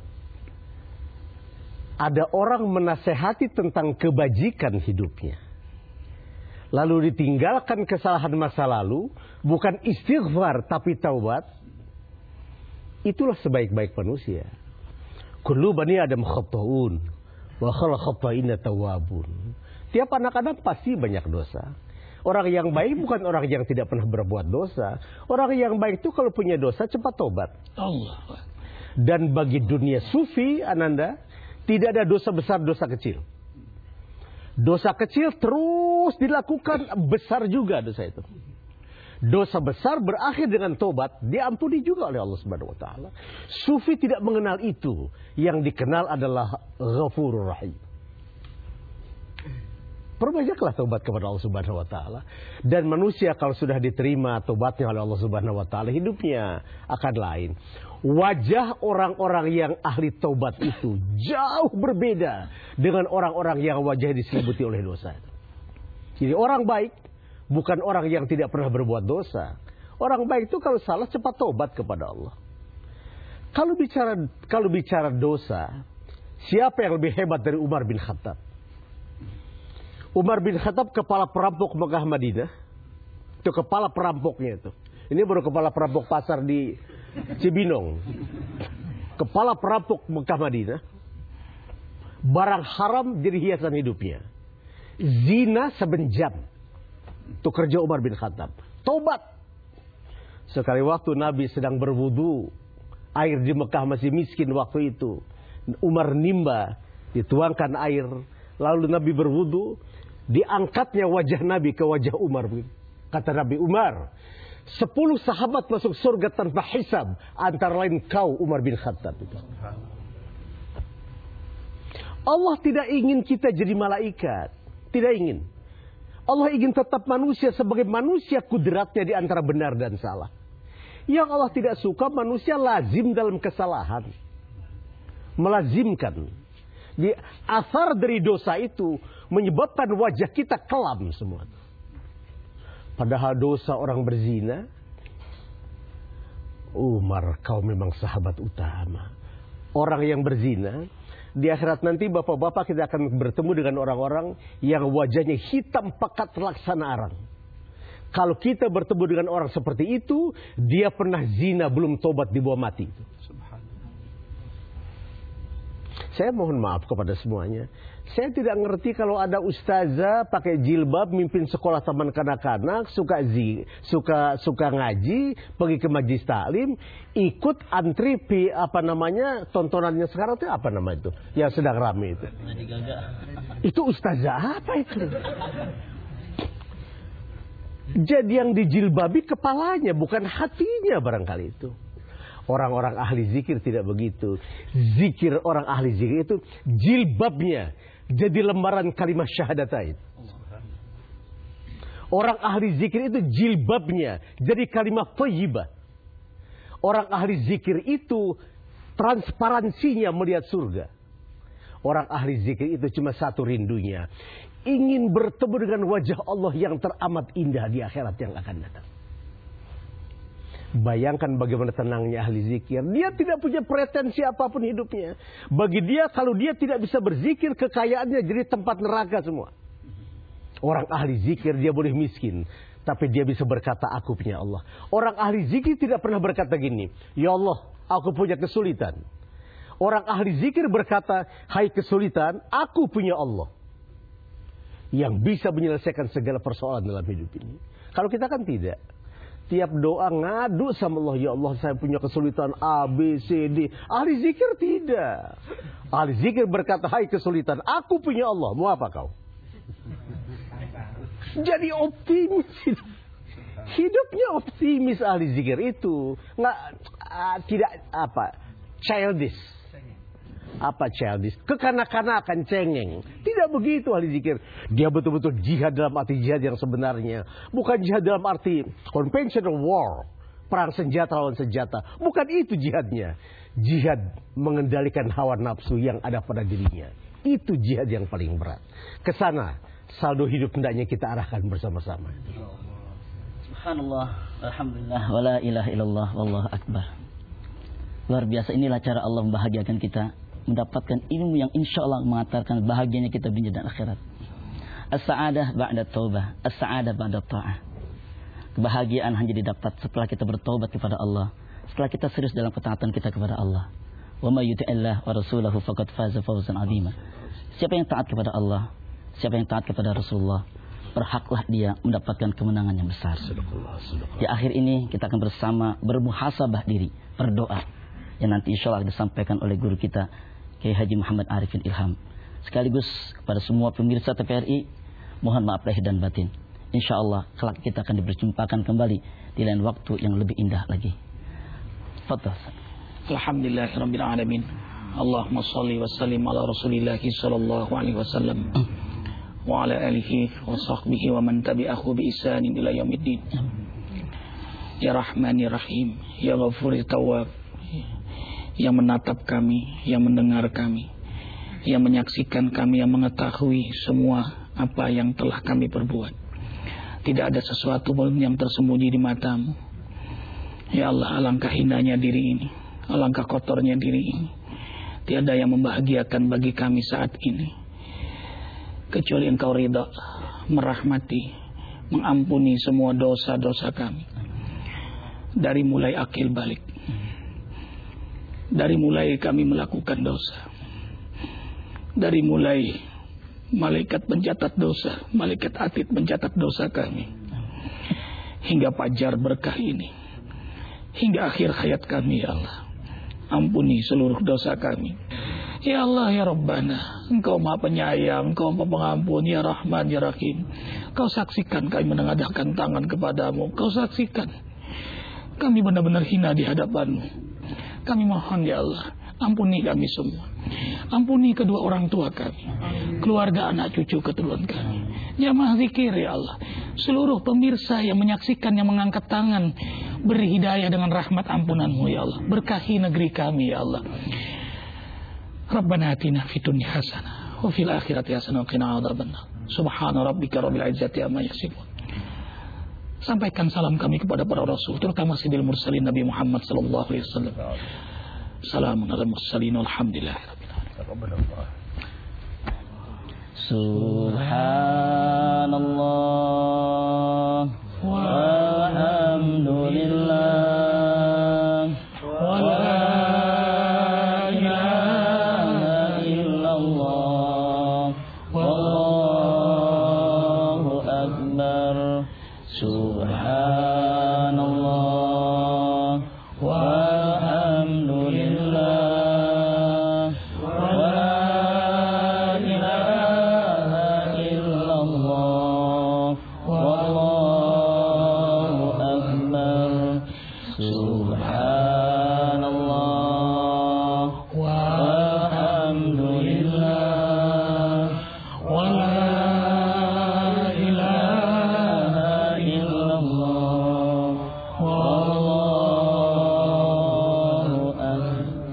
ada orang menasehati tentang kebajikan hidupnya, lalu ditinggalkan kesalahan masa lalu, bukan istighfar tapi taubat, itulah sebaik-baik manusia. Kullu bani Adam khata'un wa khala khata'ina tawwabun. Tiap anak-anak pasti banyak dosa. Orang yang baik bukan orang yang tidak pernah berbuat dosa. Orang yang baik itu kalau punya dosa cepat tobat. Allah. Dan bagi dunia sufi, Ananda, tidak ada dosa besar, dosa kecil. Dosa kecil terus dilakukan, besar juga dosa itu. Dosa besar berakhir dengan tobat, diampuni juga oleh Allah Subhanahu wa taala. Sufi tidak mengenal itu. Yang dikenal adalah Ghafurur Rahim. Perbanyaklah tobat kepada Allah Subhanahu wa taala. Dan manusia kalau sudah diterima tobatnya oleh Allah Subhanahu wa taala, hidupnya akan lain. Wajah orang-orang yang ahli taubat itu jauh berbeda dengan orang-orang yang wajahnya diselimuti oleh dosa. Jadi orang baik bukan orang yang tidak pernah berbuat dosa. Orang baik itu kalau salah cepat taubat kepada Allah. Kalau bicara kalau bicara dosa, siapa yang lebih hebat dari Umar bin Khattab? Umar bin Khattab kepala perampok Mekah Madinah. Itu kepala perampoknya itu. Ini baru kepala perampok pasar di Cibinong. Kepala perampok Mekah Madinah. Barang haram jadi hiasan hidupnya. Zina saben jam. Itu kerja Umar bin Khattab. Tobat. Sekali waktu Nabi sedang berwudu, air di Mekah masih miskin waktu itu. Umar nimba, dituangkan air. Lalu Nabi berwudu, diangkatnya wajah Nabi ke wajah Umar. Kata Nabi, Umar, sepuluh sahabat masuk surga tanpa hisab, antara lain kau Umar bin Khattab. Allah tidak ingin kita jadi malaikat, tidak ingin. Allah ingin tetap manusia sebagai manusia, kudratnya di antara benar dan salah. Yang Allah tidak suka manusia lazim dalam kesalahan, melazimkan. Di asar dari dosa itu menyebabkan wajah kita kelam semua. Padahal dosa orang berzina, Umar, kau memang sahabat utama. Orang yang berzina, di akhirat nanti bapak-bapak kita akan bertemu dengan orang-orang yang wajahnya hitam pekat terlaksana arang. Kalau kita bertemu dengan orang seperti itu, dia pernah zina belum tobat dibawa mati. Saya mohon maaf kepada semuanya. Saya tidak ngerti kalau ada ustazah pakai jilbab mimpin sekolah taman kanak-kanak, suka zi, suka suka ngaji, pergi ke majlis taklim, ikut antri pi, apa namanya tontonannya sekarang itu apa nama itu yang sedang rame itu. Itu ustazah apa itu? Jadi yang dijilbabi kepalanya bukan hatinya barangkali itu. Orang-orang ahli zikir tidak begitu. Zikir orang ahli zikir itu jilbabnya jadi lembaran kalimat syahadatain. Orang ahli zikir itu jilbabnya jadi kalimat thayyibah. Orang ahli zikir itu transparansinya melihat surga. Orang ahli zikir itu cuma satu rindunya, ingin bertemu dengan wajah Allah yang teramat indah di akhirat yang akan datang. Bayangkan bagaimana tenangnya ahli zikir. Dia tidak punya pretensi apapun hidupnya. Bagi dia kalau dia tidak bisa berzikir, kekayaannya jadi tempat neraka semua. Orang ahli zikir dia boleh miskin, tapi dia bisa berkata, aku punya Allah. Orang ahli zikir tidak pernah berkata gini, ya Allah, aku punya kesulitan. Orang ahli zikir berkata, hai kesulitan, aku punya Allah yang bisa menyelesaikan segala persoalan dalam hidup ini. Kalau kita kan tidak. Tiap doa ngadu sama Allah, ya Allah saya punya kesulitan A, B, C, D. Ahli zikir tidak. Ahli zikir berkata, hai kesulitan, aku punya Allah. Mau apa kau? Jadi optimis. Hidupnya optimis ahli zikir itu. Nggak, uh, tidak apa, childish. Apa childish? Kekanak-kanakan, cengeng. Tidak begitu ahli zikir. Dia betul-betul jihad dalam arti jihad yang sebenarnya. Bukan jihad dalam arti conventional war. Perang senjata lawan senjata. Bukan itu jihadnya. Jihad mengendalikan hawa nafsu yang ada pada dirinya. Itu jihad yang paling berat. Kesana saldo hidup hendaknya kita arahkan bersama-sama. Subhanallah, alhamdulillah, wala ilaha illallah, wallahu akbar. Luar biasa, inilah cara Allah membahagiakan kita. Mendapatkan ilmu yang insya Allah mengantarkan bahagianya kita dunia dan akhirat. As-sa'adah ba'da taubah, as-sa'adah ba'da ta'ah. Kebahagiaan hanya didapat setelah kita bertobat kepada Allah, setelah kita serius dalam ketaatan kita kepada Allah. Wa may yuti'illah wa rasulahu faqad faza fawzan 'azima. Siapa yang taat kepada Allah, siapa yang taat kepada Rasulullah, berhaklah dia mendapatkan kemenangan yang besar. Di akhir ini kita akan bersama bermuhasabah diri, berdoa yang nanti insya Allah disampaikan oleh guru kita Kiai Haji Muhammad Arifin Ilham. Sekaligus kepada semua pemirsa T V R I, mohon maaf lahir dan batin. Insya Allah kelak kita akan diperjumpakan kembali di lain waktu yang lebih indah lagi. Fadhal. Alhamdulillahirabbil alamin. Allahumma shalli wa sallim ala Rasulillah sallallahu alaihi wasallam wa ala alihi wa sahbihi wa man tabi'ahu bi ihsanin ila yaumiddin. Ya Rahmanir Rahim, ya Ghafurut Tawwab, yang menatap kami, yang mendengar kami, yang menyaksikan kami, yang mengetahui semua apa yang telah kami perbuat. Tidak ada sesuatu pun yang tersembunyi di matamu. Ya Allah, alangkah indahnya diri ini, alangkah kotornya diri ini. Tiada yang membahagiakan bagi kami saat ini kecuali Engkau ridha, merahmati, mengampuni semua dosa-dosa kami. Dari mulai akil balik, dari mulai kami melakukan dosa, dari mulai malaikat pencatat dosa, malaikat atid mencatat dosa kami, hingga fajar berkah ini, hingga akhir hayat kami. Ya Allah, ampuni seluruh dosa kami. Ya Allah, ya Rabbana, Engkau Maha Penyayang, Engkau Maha Pengampun, ya Rahman, ya Rahim. Kau saksikan kami menengadahkan tangan kepadamu. Kau saksikan kami benar-benar hina di hadapanmu. Kami mohon ya Allah, ampuni kami semua. Ampuni kedua orang tua kami, keluarga, anak cucu, keturunan kami. Jamaah zikir ya Allah, seluruh pemirsa yang menyaksikan, yang mengangkat tangan, beri hidayah dengan rahmat ampunanmu ya Allah. Berkahi negeri kami ya Allah. Rabbana atina fid dunya hasanah wa fil akhirati hasanah wa qina adzabannar. Subhana rabbika rabbil izzati amma yasifun. Sampaikan salam kami kepada para rasul, terutama Sayyidil Mursalin Nabi Muhammad sallallahu alaihi wasallam. Salamun alal mursalin walhamdulillahirabbil alamin. Subhanallah walhamdulillah wa la ilaha illallah wallahu akbar. Subhanallah